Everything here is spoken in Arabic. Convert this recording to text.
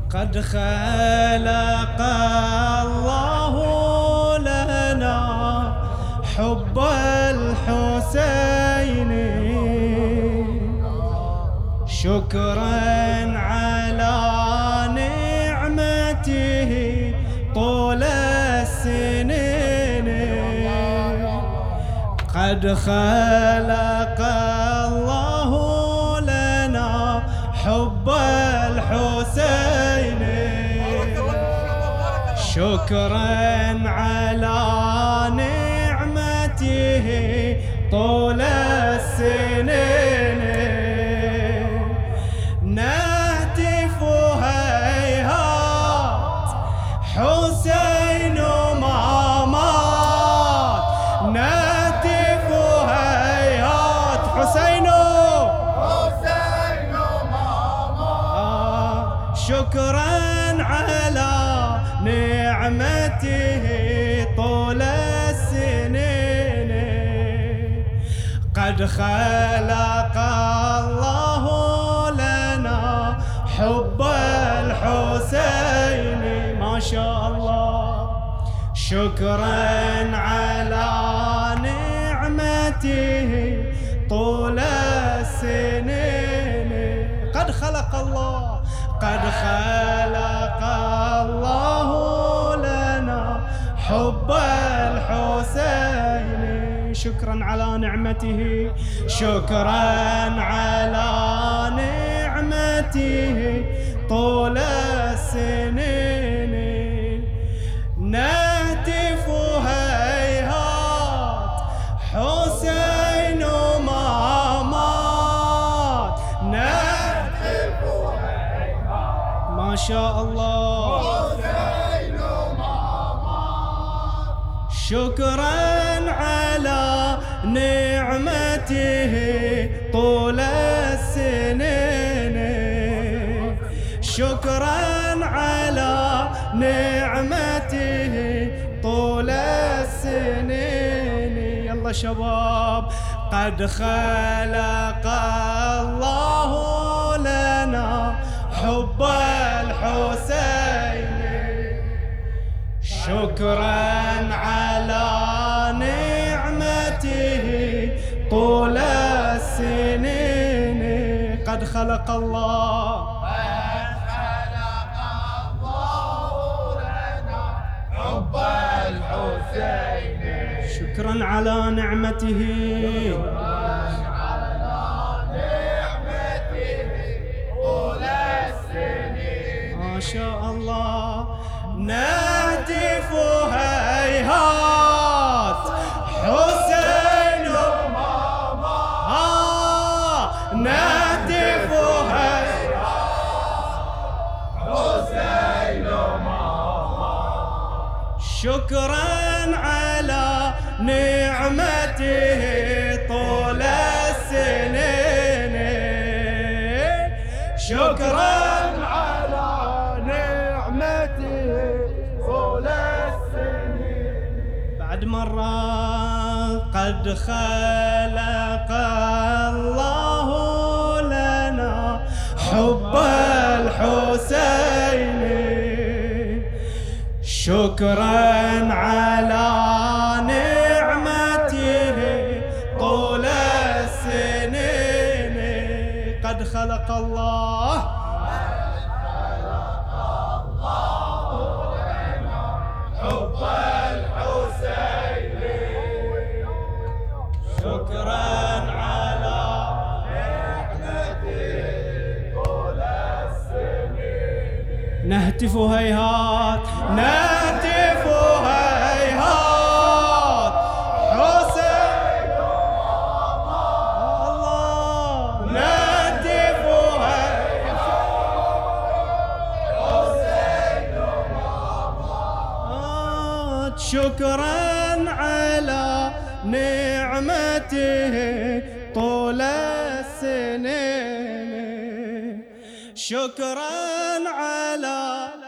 قد خلق الله لنا حب الحسين شكرا على نعمته طول السنين. قد خلق الله لنا حب الحسين شكرا على نعمته طول السنين. نهتف هيهات حسين ما مات، نهتف هيهات حسين ما مات شكرا على نعمته طول السنين. قد خلق الله لنا حب الحسين ما شاء الله شكرا على نعمته طول السنين. قد خلق الله، قد خلق الله لنا حب الحسين شكرا على نعمته، شكرا على نعمته طول السنين. نهتف هيهات حسين ما مات، نهتف هيهات ما شاء الله حسين ما مات شكرا على نعمته طول السنين. شكرا على نعمته طول السنين. يلا شباب. قد خلق الله لنا حب الحسين شكرا على نعمته طول السنين. قد خلق الله، قد خلق الله لنا حب الحسين شكرا على نعمته طول السنين. ما شاء الله. نهتف هيهات حسين ما مات، نهتف هيهات حسين ما مات شكرا على نعمته طول السنين. شكرا على نعمته طول السنين. بعد مرة. قد خلق الله لنا حب الحسين شكرا على نعمته طول السنين. قد خلق الله حب الحسين شكرا على نعمته طول السنين. نهتف هيهات، نهتف هيهات حسين الله، نهتف هيهات حسين شكرا على نعمته طول السنين. شكرا على